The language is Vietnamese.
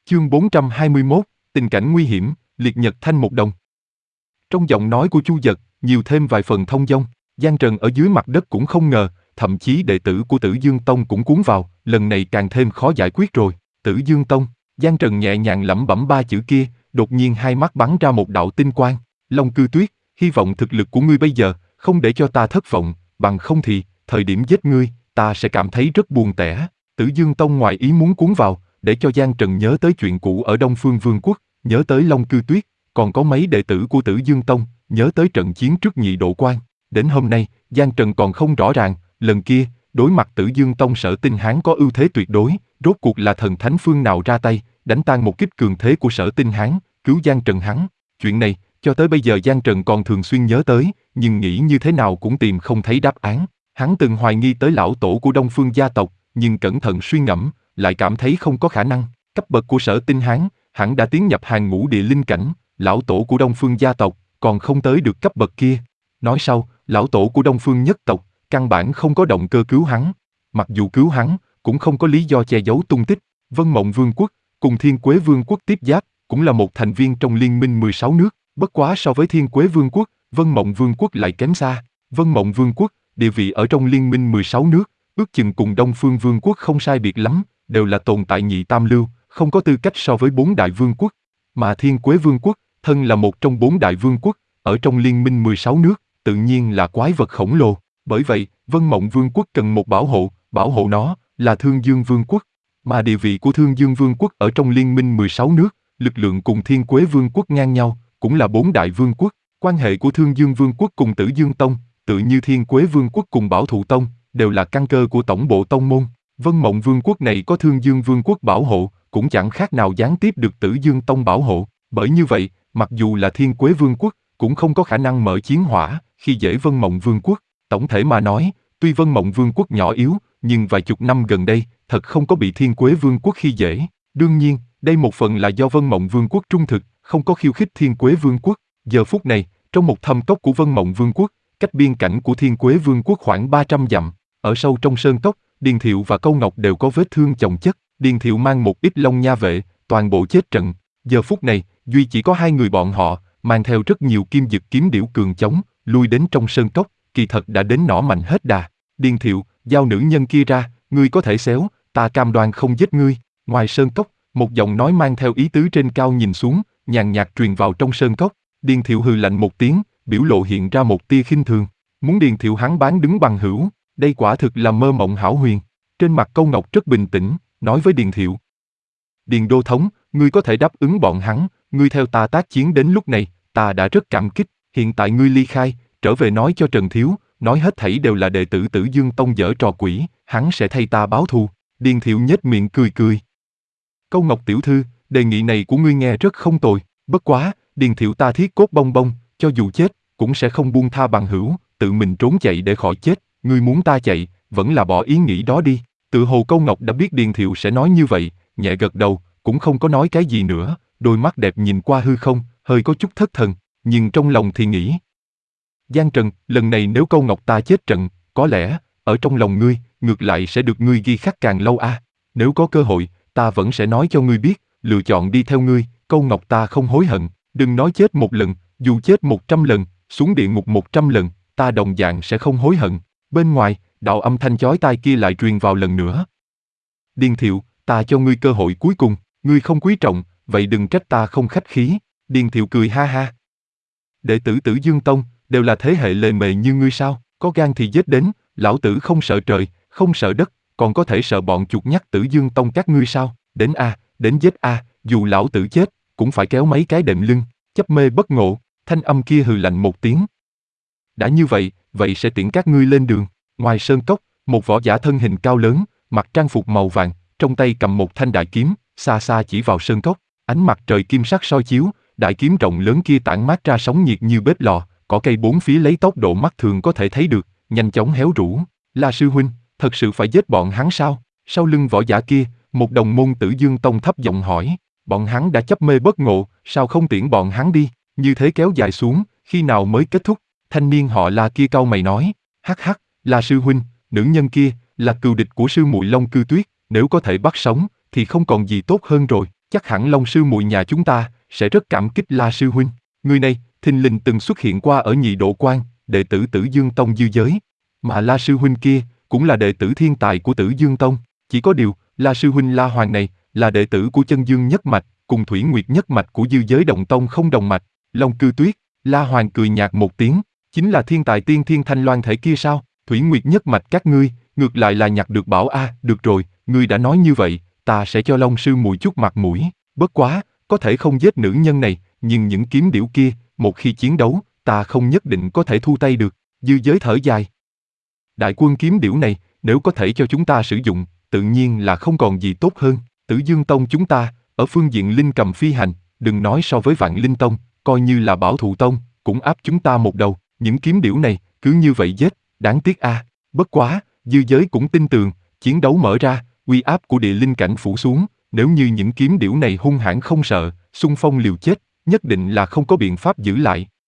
Chương 421, tình cảnh nguy hiểm, liệt nhật thanh một đồng. Trong giọng nói của Chu Dật, nhiều thêm vài phần thông dong. Giang Trần ở dưới mặt đất cũng không ngờ, thậm chí đệ tử của Tử Dương Tông cũng cuốn vào, lần này càng thêm khó giải quyết rồi. Tử Dương Tông, Giang Trần nhẹ nhàng lẩm bẩm ba chữ kia, đột nhiên hai mắt bắn ra một đạo tinh quang. Long Cư Tuyết, hy vọng thực lực của ngươi bây giờ, không để cho ta thất vọng, bằng không thì, thời điểm giết ngươi, ta sẽ cảm thấy rất buồn tẻ. Tử Dương Tông ngoài ý muốn cuốn vào, để cho Giang Trần nhớ tới chuyện cũ ở Đông Phương Vương quốc, nhớ tới Long Cư Tuyết, còn có mấy đệ tử của Tử Dương Tông, nhớ tới trận chiến trước Nhị Độ Quan. Đến hôm nay, Giang Trần còn không rõ ràng, lần kia, đối mặt Tử Dương Tông Sở Tinh Hán có ưu thế tuyệt đối, rốt cuộc là thần thánh phương nào ra tay, đánh tan một kích cường thế của Sở Tinh Hán, cứu Giang Trần hắn. Chuyện này, cho tới bây giờ Giang Trần còn thường xuyên nhớ tới, nhưng nghĩ như thế nào cũng tìm không thấy đáp án. Hắn từng hoài nghi tới lão tổ của Đông Phương gia tộc, nhưng cẩn thận suy ngẫm, lại cảm thấy không có khả năng. Cấp bậc của Sở Tinh Hán, hẳn đã tiến nhập hàng ngũ địa linh cảnh, lão tổ của Đông Phương gia tộc, còn không tới được cấp bậc kia. Nói sau, lão tổ của Đông Phương nhất tộc, căn bản không có động cơ cứu hắn. Mặc dù cứu hắn, cũng không có lý do che giấu tung tích. Vân Mộng Vương quốc, cùng Thiên Quế Vương quốc tiếp giáp, cũng là một thành viên trong liên minh 16 nước, bất quá so với Thiên Quế Vương quốc, Vân Mộng Vương quốc lại kém xa. Vân Mộng Vương quốc, địa vị ở trong liên minh 16 nước, ước chừng cùng Đông Phương Vương quốc không sai biệt lắm, đều là tồn tại nhị tam lưu, không có tư cách so với 4 đại vương quốc. Mà Thiên Quế Vương quốc, thân là một trong 4 đại vương quốc, ở trong liên minh 16 nước, tự nhiên là quái vật khổng lồ. Bởi vậy, Vân Mộng Vương quốc cần một bảo hộ nó là Thương Dương Vương quốc. Mà địa vị của Thương Dương Vương quốc ở trong liên minh 16 nước, lực lượng cùng Thiên Quế Vương quốc ngang nhau, cũng là 4 đại vương quốc. Quan hệ của Thương Dương Vương quốc cùng Tử Dương Tông, tự như Thiên Quế Vương quốc cùng Bảo Thụ Tông, đều là căn cơ của tổng bộ tông môn. Vân Mộng Vương quốc này có Thương Dương Vương quốc bảo hộ, cũng chẳng khác nào gián tiếp được Tử Dương Tông bảo hộ. Bởi như vậy, mặc dù là Thiên Quế Vương quốc, cũng không có khả năng mở chiến hỏa khi dễ Vân Mộng Vương quốc. Tổng thể mà nói, tuy Vân Mộng Vương quốc nhỏ yếu, nhưng vài chục năm gần đây, thật không có bị Thiên Quế Vương quốc khi dễ. Đương nhiên, đây một phần là do Vân Mộng Vương quốc trung thực, không có khiêu khích Thiên Quế Vương quốc. Giờ phút này, trong một thâm cốc của Vân Mộng Vương quốc, cách biên cảnh của Thiên Quế Vương quốc khoảng 300 dặm, ở sâu trong sơn cốc, Điền Thiệu và Câu Ngọc đều có vết thương chồng chất. Điền Thiệu mang một ít Long Nha vệ, toàn bộ chết trận. Giờ phút này, duy chỉ có hai người bọn họ, mang theo rất nhiều kim dực kiếm điểu cường chống, lui đến trong sơn cốc, kỳ thật đã đến nỏ mạnh hết đà. Điền Thiệu, giao nữ nhân kia ra, ngươi có thể xéo, ta cam đoan không giết ngươi. Ngoài sơn cốc, một giọng nói mang theo ý tứ trên cao nhìn xuống, nhàn nhạt truyền vào trong sơn cốc. Điền Thiệu hừ lạnh một tiếng, biểu lộ hiện ra một tia khinh thường. Muốn Điền Thiệu hắn bán đứng bằng hữu, đây quả thực là mơ mộng hão huyền. Trên mặt Câu Ngọc rất bình tĩnh, nói với Điền Thiệu: Điền đô thống, ngươi có thể đáp ứng bọn hắn, ngươi theo ta tác chiến đến lúc này, ta đã rất cảm kích. Hiện tại ngươi ly khai, trở về nói cho Trần Thiếu, nói hết thảy đều là đệ tử Tử Dương Tông giở trò quỷ, hắn sẽ thay ta báo thù. Điền Thiệu nhếch miệng cười cười. Câu Ngọc tiểu thư, đề nghị này của ngươi nghe rất không tồi, bất quá, Điền Thiệu ta thiết cốt bong bong, cho dù chết, cũng sẽ không buông tha bằng hữu, tự mình trốn chạy để khỏi chết, ngươi muốn ta chạy, vẫn là bỏ ý nghĩ đó đi. Tự hồ Câu Ngọc đã biết Điền Thiệu sẽ nói như vậy, nhẹ gật đầu, cũng không có nói cái gì nữa, đôi mắt đẹp nhìn qua hư không, hơi có chút thất thần, nhưng trong lòng thì nghĩ: Giang Trần, lần này nếu Câu Ngọc ta chết trận, có lẽ, ở trong lòng ngươi, ngược lại sẽ được ngươi ghi khắc càng lâu a. Nếu có cơ hội, ta vẫn sẽ nói cho ngươi biết, lựa chọn đi theo ngươi, Câu Ngọc ta không hối hận, đừng nói chết một lần, dù chết 100 lần, xuống địa ngục 100 lần, ta đồng dạng sẽ không hối hận. Bên ngoài, đạo âm thanh chói tai kia lại truyền vào lần nữa. Điền Thiệu, ta cho ngươi cơ hội cuối cùng, ngươi không quý trọng, vậy đừng trách ta không khách khí. Điền Thiệu cười ha ha. Đệ tử Tử Dương Tông, đều là thế hệ lề mề như ngươi sao, có gan thì giết đến, lão tử không sợ trời, không sợ đất, còn có thể sợ bọn chuột nhắt Tử Dương Tông các ngươi sao, đến a, đến giết a, dù lão tử chết, cũng phải kéo mấy cái đệm lưng, chấp mê bất ngộ. Thanh âm kia hừ lạnh một tiếng. Đã như vậy, vậy sẽ tiễn các ngươi lên đường. Ngoài sơn cốc, một võ giả thân hình cao lớn, mặc trang phục màu vàng, trong tay cầm một thanh đại kiếm, xa xa chỉ vào sơn cốc. Ánh mặt trời kim sắc soi chiếu, đại kiếm rộng lớn kia tản mát ra sóng nhiệt như bếp lò, cỏ cây bốn phía lấy tốc độ mắt thường có thể thấy được, nhanh chóng héo rũ. La sư huynh, thật sự phải giết bọn hắn sao? Sau lưng võ giả kia, một đồng môn Tử Dương Tông thấp giọng hỏi. Bọn hắn đã chấp mê bất ngộ, sao không tiễn bọn hắn đi? Như thế kéo dài xuống, khi nào mới kết thúc? Thanh niên họ La kia cau mày nói. Hắc hắc, La sư huynh, nữ nhân kia là cừu địch của sư muội Long Cư Tuyết, nếu có thể bắt sống, thì không còn gì tốt hơn rồi. chắc hẳn Long sư muội nhà chúng ta sẽ rất cảm kích La sư huynh. Người này, thình lình từng xuất hiện qua ở Nhị Độ Quan, đệ tử Tử Dương Tông dư giới. Mà La sư huynh kia, cũng là đệ tử thiên tài của Tử Dương Tông. Chỉ có điều, La sư huynh La Hoàng này, là đệ tử của Chân Dương nhất mạch, cùng Thủy Nguyệt nhất mạch của dư giới Động Tông không đồng mạch. Long Cư Tuyết, La Hoàng cười nhạt một tiếng, chính là thiên tài tiên thiên thanh loan thể kia sao? Thủy Nguyệt nhất mạch các ngươi, ngược lại là nhặt được bảo a. Được rồi, ngươi đã nói như vậy, ta sẽ cho Long sư muội chút mặt mũi. Bất quá, có thể không giết nữ nhân này, nhưng những kiếm điểu kia, một khi chiến đấu, ta không nhất định có thể thu tay được. Dư giới thở dài. Đại quân kiếm điểu này, nếu có thể cho chúng ta sử dụng, tự nhiên là không còn gì tốt hơn. Tử Dương Tông chúng ta, ở phương diện linh cầm phi hành, đừng nói so với Vạn Linh Tông, coi như là Bảo Thụ Tông, cũng áp chúng ta một đầu. Những kiếm điểu này, cứ như vậy giết, đáng tiếc a. Bất quá, dư giới cũng tin tưởng, chiến đấu mở ra, uy áp của địa linh cảnh phủ xuống, nếu như những kiếm điểu này hung hãn không sợ, xung phong liều chết, nhất định là không có biện pháp giữ lại.